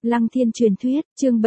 Lăng Thiên truyền thuyết, chương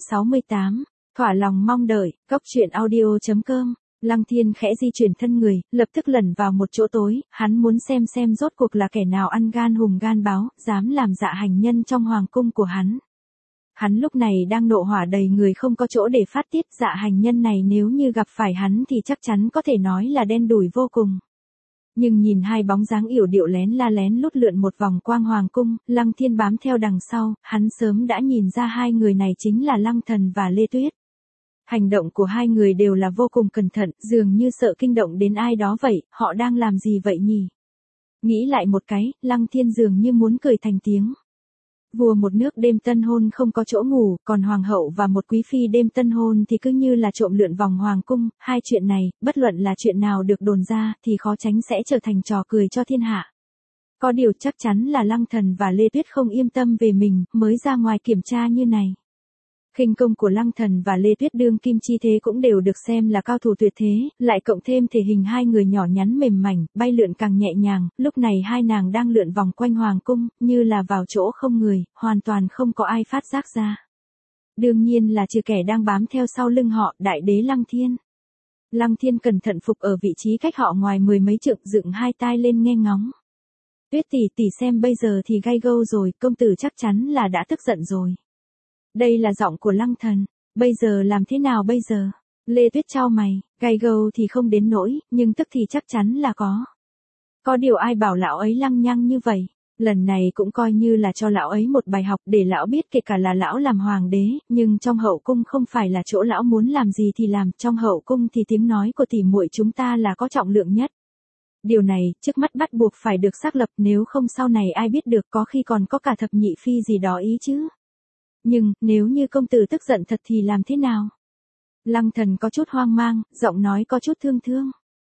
768, thỏa lòng mong đợi, Cốc truyện audio.com. Lăng Thiên khẽ di chuyển thân người, lập tức lẩn vào một chỗ tối, hắn muốn xem rốt cuộc là kẻ nào ăn gan hùm gan báo, dám làm dạ hành nhân trong hoàng cung của hắn. Hắn lúc này đang nộ hỏa đầy người không có chỗ để phát tiết, dạ hành nhân này nếu như gặp phải hắn thì chắc chắn có thể nói là đen đủi vô cùng. Nhưng nhìn hai bóng dáng yểu điệu lén lút lượn một vòng quang hoàng cung, Lăng Thiên bám theo đằng sau, hắn sớm đã nhìn ra hai người này chính là Lăng Thần và Lê Tuyết. Hành động của hai người đều là vô cùng cẩn thận, dường như sợ kinh động đến ai đó vậy, họ đang làm gì vậy nhỉ? Nghĩ lại một cái, Lăng Thiên dường như muốn cười thành tiếng. Vua một nước đêm tân hôn không có chỗ ngủ, còn hoàng hậu và một quý phi đêm tân hôn thì cứ như là trộm lượn vòng hoàng cung, hai chuyện này, bất luận là chuyện nào được đồn ra thì khó tránh sẽ trở thành trò cười cho thiên hạ. Có điều chắc chắn là Lăng Thần và Lê Tuyết không yên tâm về mình, mới ra ngoài kiểm tra như này. Khinh công của Lăng Thần và Lê Tuyết đương kim chi thế cũng đều được xem là cao thủ tuyệt thế, lại cộng thêm thể hình hai người nhỏ nhắn mềm mảnh, bay lượn càng nhẹ nhàng, lúc này hai nàng đang lượn vòng quanh hoàng cung, như là vào chỗ không người, hoàn toàn không có ai phát giác ra. Đương nhiên là trừ kẻ đang bám theo sau lưng họ, đại đế Lăng Thiên. Lăng Thiên cẩn thận phục ở vị trí cách họ ngoài mười mấy trượng, dựng hai tai lên nghe ngóng. Tuyết tỷ xem bây giờ thì gay gâu rồi, công tử chắc chắn là đã tức giận rồi. Đây là giọng của Lăng Thần, bây giờ làm thế nào bây giờ? Lê Tuyết chau mày, gay gâu thì không đến nỗi, nhưng tức thì chắc chắn là có. Có điều ai bảo lão ấy lăng nhăng như vậy, lần này cũng coi như là cho lão ấy một bài học để lão biết kể cả là lão làm hoàng đế, nhưng trong hậu cung không phải là chỗ lão muốn làm gì thì làm, trong hậu cung thì tiếng nói của tỷ muội chúng ta là có trọng lượng nhất. Điều này, trước mắt bắt buộc phải được xác lập, nếu không sau này ai biết được, có khi còn có cả thập nhị phi gì đó ý chứ. Nhưng, nếu như công tử tức giận thật thì làm thế nào? Lăng Thần có chút hoang mang, giọng nói có chút thương.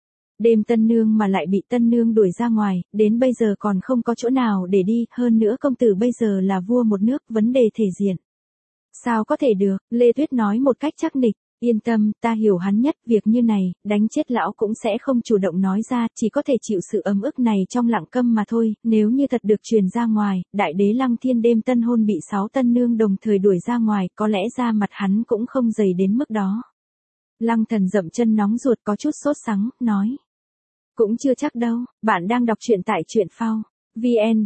Đêm tân nương mà lại bị tân nương đuổi ra ngoài, đến bây giờ còn không có chỗ nào để đi, hơn nữa công tử bây giờ là vua một nước, vấn đề thể diện. Sao có thể được, Lê Tuyết nói một cách chắc nịch. Yên tâm, ta hiểu hắn nhất, việc như này, đánh chết lão cũng sẽ không chủ động nói ra, chỉ có thể chịu sự ấm ức này trong lặng câm mà thôi, nếu như thật được truyền ra ngoài, đại đế Lăng Thiên đêm tân hôn bị 6 tân nương đồng thời đuổi ra ngoài, có lẽ da mặt hắn cũng không dày đến mức đó. Lăng Thần dậm chân nóng ruột có chút sốt sắng, nói. Cũng chưa chắc đâu, bạn đang đọc truyện tại truyện phao. VN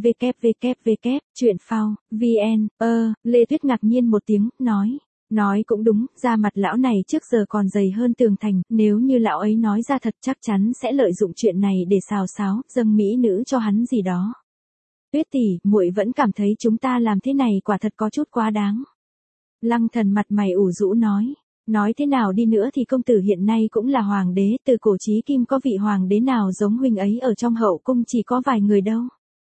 www, truyện phao, VN, Lê Tuyết ngạc nhiên một tiếng, nói. Nói cũng đúng, da mặt lão này trước giờ còn dày hơn tường thành, nếu như lão ấy nói ra thật chắc chắn sẽ lợi dụng chuyện này để xào xáo, dâng mỹ nữ cho hắn gì đó. Tuyết tỷ, muội vẫn cảm thấy chúng ta làm thế này quả thật có chút quá đáng. Lăng Thần mặt mày ủ rũ nói thế nào đi nữa thì công tử hiện nay cũng là hoàng đế, từ cổ chí kim có vị hoàng đế nào giống huynh ấy ở trong hậu cung chỉ có vài người đâu.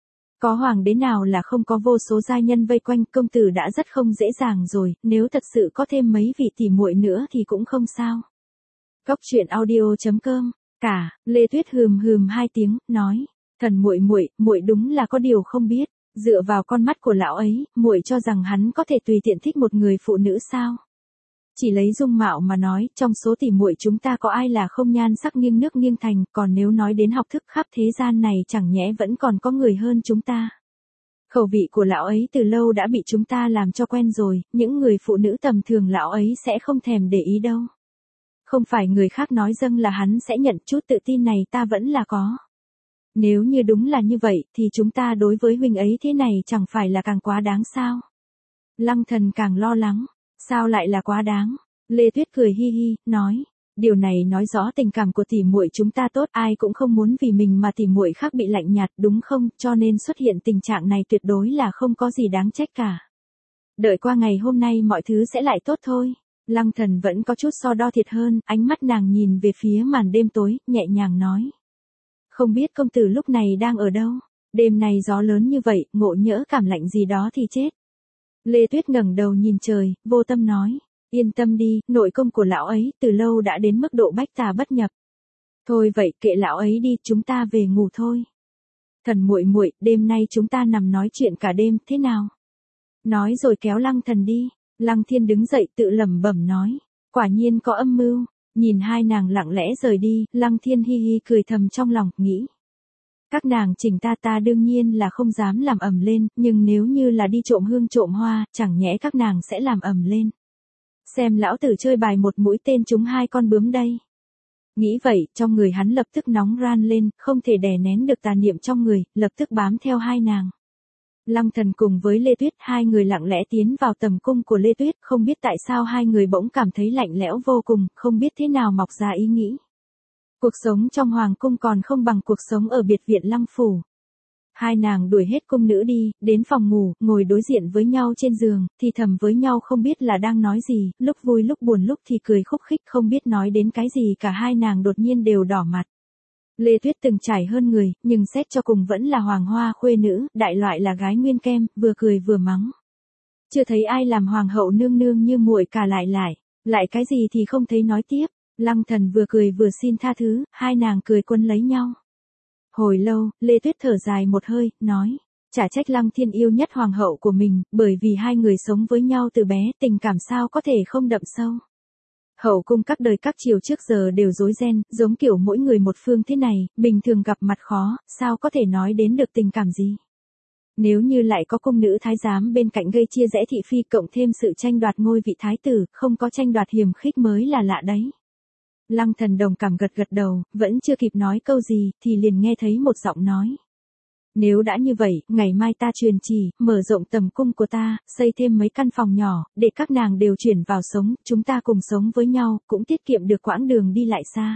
Có hoàng đế nào là không có vô số giai nhân vây quanh, công tử đã rất không dễ dàng rồi, nếu thật sự có thêm mấy vị tỷ muội nữa thì cũng không sao. Cốc truyện audio.com, Lê Tuyết hừm hai tiếng, nói, thần muội đúng là có điều không biết, dựa vào con mắt của lão ấy, muội cho rằng hắn có thể tùy tiện thích một người phụ nữ sao? Chỉ lấy dung mạo mà nói, trong số tỷ muội chúng ta có ai là không nhan sắc nghiêng nước nghiêng thành, còn nếu nói đến học thức khắp thế gian này chẳng nhẽ vẫn còn có người hơn chúng ta. Khẩu vị của lão ấy từ lâu đã bị chúng ta làm cho quen rồi, những người phụ nữ tầm thường lão ấy sẽ không thèm để ý đâu. Không phải người khác nói dâng là hắn sẽ nhận, chút tự tin này ta vẫn là có. Nếu như đúng là như vậy, thì chúng ta đối với huynh ấy thế này chẳng phải là càng quá đáng sao? Lăng Thần càng lo lắng. Sao lại là quá đáng? Lê Tuyết cười hi, nói, điều này nói rõ tình cảm của tỷ muội chúng ta tốt, ai cũng không muốn vì mình mà tỷ muội khác bị lạnh nhạt, đúng không? Cho nên xuất hiện tình trạng này tuyệt đối là không có gì đáng trách cả. Đợi qua ngày hôm nay mọi thứ sẽ lại tốt thôi. Lăng Thần vẫn có chút so đo thiệt hơn, ánh mắt nàng nhìn về phía màn đêm tối, nhẹ nhàng nói. Không biết công tử lúc này đang ở đâu? Đêm này gió lớn như vậy, ngộ nhỡ cảm lạnh gì đó thì chết. Lê Tuyết ngẩng đầu nhìn trời, vô tâm nói, yên tâm đi, nội công của lão ấy từ lâu đã đến mức độ bách tà bất nhập. Thôi vậy, kệ lão ấy đi, chúng ta về ngủ thôi. Thần muội, đêm nay chúng ta nằm nói chuyện cả đêm, thế nào? Nói rồi kéo Lăng Thần đi. Lăng Thiên đứng dậy tự lẩm bẩm nói, quả nhiên có âm mưu. Nhìn hai nàng lặng lẽ rời đi, Lăng Thiên hi cười thầm trong lòng, nghĩ. Các nàng chỉnh ta đương nhiên là không dám làm ầm lên, nhưng nếu như là đi trộm hương trộm hoa, chẳng nhẽ các nàng sẽ làm ầm lên. Xem lão tử chơi bài một mũi tên trúng 2 con bướm đây. Nghĩ vậy, trong người hắn lập tức nóng ran lên, không thể đè nén được tà niệm trong người, lập tức bám theo hai nàng. Lăng Thần cùng với Lê Tuyết, hai người lặng lẽ tiến vào tầm cung của Lê Tuyết, không biết tại sao hai người bỗng cảm thấy lạnh lẽo vô cùng, không biết thế nào mọc ra ý nghĩ. Cuộc sống trong hoàng cung còn không bằng cuộc sống ở biệt viện Lăng phủ. Hai nàng đuổi hết cung nữ đi, đến phòng ngủ, ngồi đối diện với nhau trên giường, thì thầm với nhau không biết là đang nói gì, lúc vui lúc buồn lúc thì cười khúc khích không biết nói đến cái gì, cả hai nàng đột nhiên đều đỏ mặt. Lê Tuyết từng trải hơn người, nhưng xét cho cùng vẫn là hoàng hoa khuê nữ, đại loại là gái nguyên kem, vừa cười vừa mắng. Chưa thấy ai làm hoàng hậu nương nương như muội cả lại cái gì thì không thấy nói tiếp. Lăng Thần vừa cười vừa xin tha thứ, hai nàng cười quân lấy nhau. Hồi lâu, Lê Tuyết thở dài một hơi, nói, chả trách Lăng Thiên yêu nhất hoàng hậu của mình, bởi vì hai người sống với nhau từ bé, tình cảm sao có thể không đậm sâu. Hậu cung các đời các triều trước giờ đều rối ren, giống kiểu mỗi người một phương thế này, bình thường gặp mặt khó, sao có thể nói đến được tình cảm gì. Nếu như lại có cung nữ thái giám bên cạnh gây chia rẽ thị phi cộng thêm sự tranh đoạt ngôi vị thái tử, không có tranh đoạt hiềm khích mới là lạ đấy. Lăng Thần đồng cảm gật đầu, vẫn chưa kịp nói câu gì, thì liền nghe thấy một giọng nói. Nếu đã như vậy, ngày mai ta truyền chỉ, mở rộng tầm cung của ta, xây thêm mấy căn phòng nhỏ, để các nàng đều chuyển vào sống, chúng ta cùng sống với nhau, cũng tiết kiệm được quãng đường đi lại xa.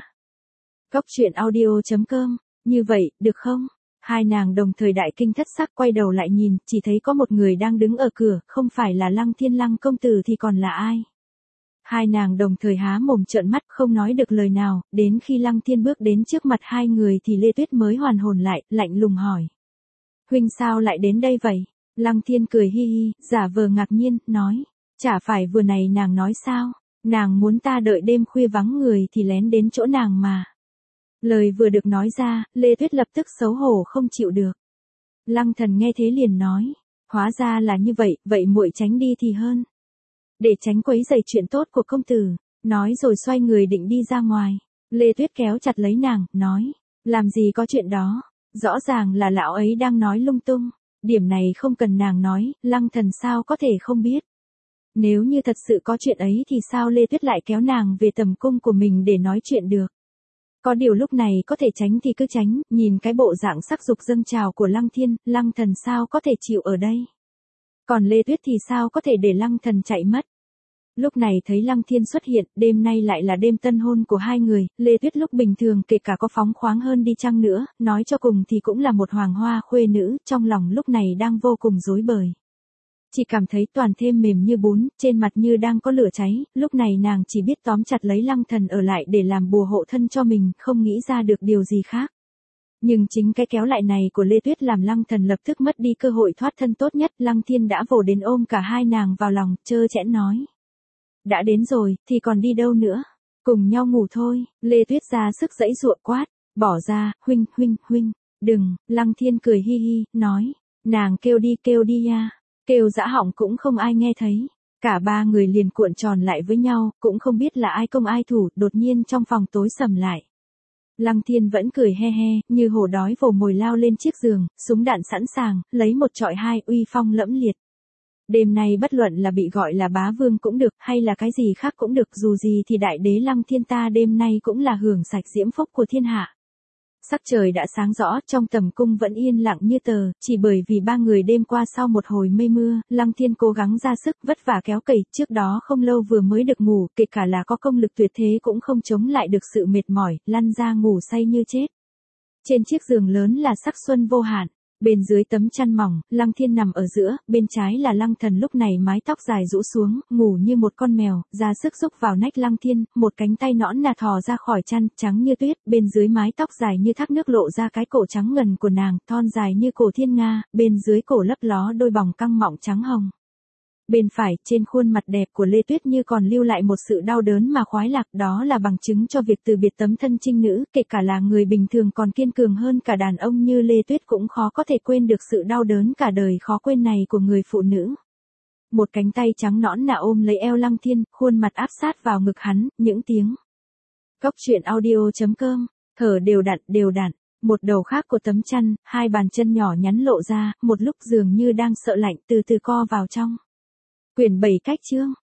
Cốc truyện audio.com, như vậy, được không? Hai nàng đồng thời đại kinh thất sắc quay đầu lại nhìn, chỉ thấy có một người đang đứng ở cửa, không phải là Lăng Thiên Lăng công tử thì còn là ai? Hai nàng đồng thời há mồm trợn mắt không nói được lời nào, đến khi Lăng Thiên bước đến trước mặt hai người thì Lê Tuyết mới hoàn hồn lại, lạnh lùng hỏi. Huynh sao lại đến đây vậy? Lăng Thiên cười hi hi, giả vờ ngạc nhiên, nói. Chả phải vừa này nàng nói sao? Nàng muốn ta đợi đêm khuya vắng người thì lén đến chỗ nàng mà. Lời vừa được nói ra, Lê Tuyết lập tức xấu hổ không chịu được. Lăng Thần nghe thế liền nói. Hóa ra là như vậy, vậy muội tránh đi thì hơn. Để tránh quấy rầy chuyện tốt của công tử. Nói rồi xoay người định đi ra ngoài. Lê Tuyết kéo chặt lấy nàng, nói. Làm gì có chuyện đó. Rõ ràng là lão ấy đang nói lung tung. Điểm này không cần nàng nói, Lăng Thần sao có thể không biết. Nếu như thật sự có chuyện ấy thì sao Lê Tuyết lại kéo nàng về tầm cung của mình để nói chuyện được. Có điều lúc này có thể tránh thì cứ tránh, nhìn cái bộ dạng sắc dục dâng trào của Lăng Thiên, Lăng Thần sao có thể chịu ở đây. Còn Lê Tuyết thì sao có thể để Lăng Thần chạy mất. Lúc này thấy Lăng Thiên xuất hiện, đêm nay lại là đêm tân hôn của hai người, Lê Tuyết lúc bình thường kể cả có phóng khoáng hơn đi chăng nữa, nói cho cùng thì cũng là một hoàng hoa khuê nữ, trong lòng lúc này đang vô cùng rối bời. Chỉ cảm thấy toàn thêm mềm như bún, trên mặt như đang có lửa cháy, lúc này nàng chỉ biết tóm chặt lấy Lăng Thần ở lại để làm bùa hộ thân cho mình, không nghĩ ra được điều gì khác. Nhưng chính cái kéo lại này của Lê Tuyết làm Lăng Thần lập tức mất đi cơ hội thoát thân tốt nhất, Lăng Thiên đã vồ đến ôm cả hai nàng vào lòng, trơ trẽn nói. Đã đến rồi, thì còn đi đâu nữa? Cùng nhau ngủ thôi, Lê Tuyết ra sức giãy giụa quát, bỏ ra, huynh, đừng, Lăng Thiên cười hi hi, nói, nàng kêu đi nha, kêu dã họng cũng không ai nghe thấy. Cả ba người liền cuộn tròn lại với nhau, cũng không biết là ai công ai thủ, đột nhiên trong phòng tối sầm lại. Lăng Thiên vẫn cười he he, như hổ đói vồ mồi lao lên chiếc giường, súng đạn sẵn sàng, lấy một chọi hai, uy phong lẫm liệt. Đêm nay bất luận là bị gọi là bá vương cũng được, hay là cái gì khác cũng được, dù gì thì đại đế Lăng Thiên ta đêm nay cũng là hưởng sạch diễm phúc của thiên hạ. Sắc trời đã sáng rõ, trong tầm cung vẫn yên lặng như tờ, chỉ bởi vì ba người đêm qua sau một hồi mây mưa, Lăng Thiên cố gắng ra sức vất vả kéo cày, trước đó không lâu vừa mới được ngủ, kể cả là có công lực tuyệt thế cũng không chống lại được sự mệt mỏi, lăn ra ngủ say như chết. Trên chiếc giường lớn là sắc xuân vô hạn. Bên dưới tấm chăn mỏng, Lăng Thiên nằm ở giữa, bên trái là Lăng Thần lúc này mái tóc dài rũ xuống, ngủ như một con mèo, ra sức xúc vào nách Lăng Thiên, một cánh tay nõn nà thò ra khỏi chăn, trắng như tuyết, bên dưới mái tóc dài như thác nước lộ ra cái cổ trắng ngần của nàng, thon dài như cổ thiên nga, bên dưới cổ lấp ló đôi bòng căng mọng trắng hồng. Bên phải, trên khuôn mặt đẹp của Lê Tuyết như còn lưu lại một sự đau đớn mà khoái lạc, đó là bằng chứng cho việc từ biệt tấm thân trinh nữ, kể cả là người bình thường còn kiên cường hơn cả đàn ông như Lê Tuyết cũng khó có thể quên được sự đau đớn cả đời khó quên này của người phụ nữ. Một cánh tay trắng nõn nà ôm lấy eo Lăng Thiên, khuôn mặt áp sát vào ngực hắn, những tiếng. Cốc truyện audio.com, thở đều đặn, Một đầu khác của tấm chăn, hai bàn chân nhỏ nhắn lộ ra, một lúc dường như đang sợ lạnh từ từ co vào trong. Quyển 7 cách chương.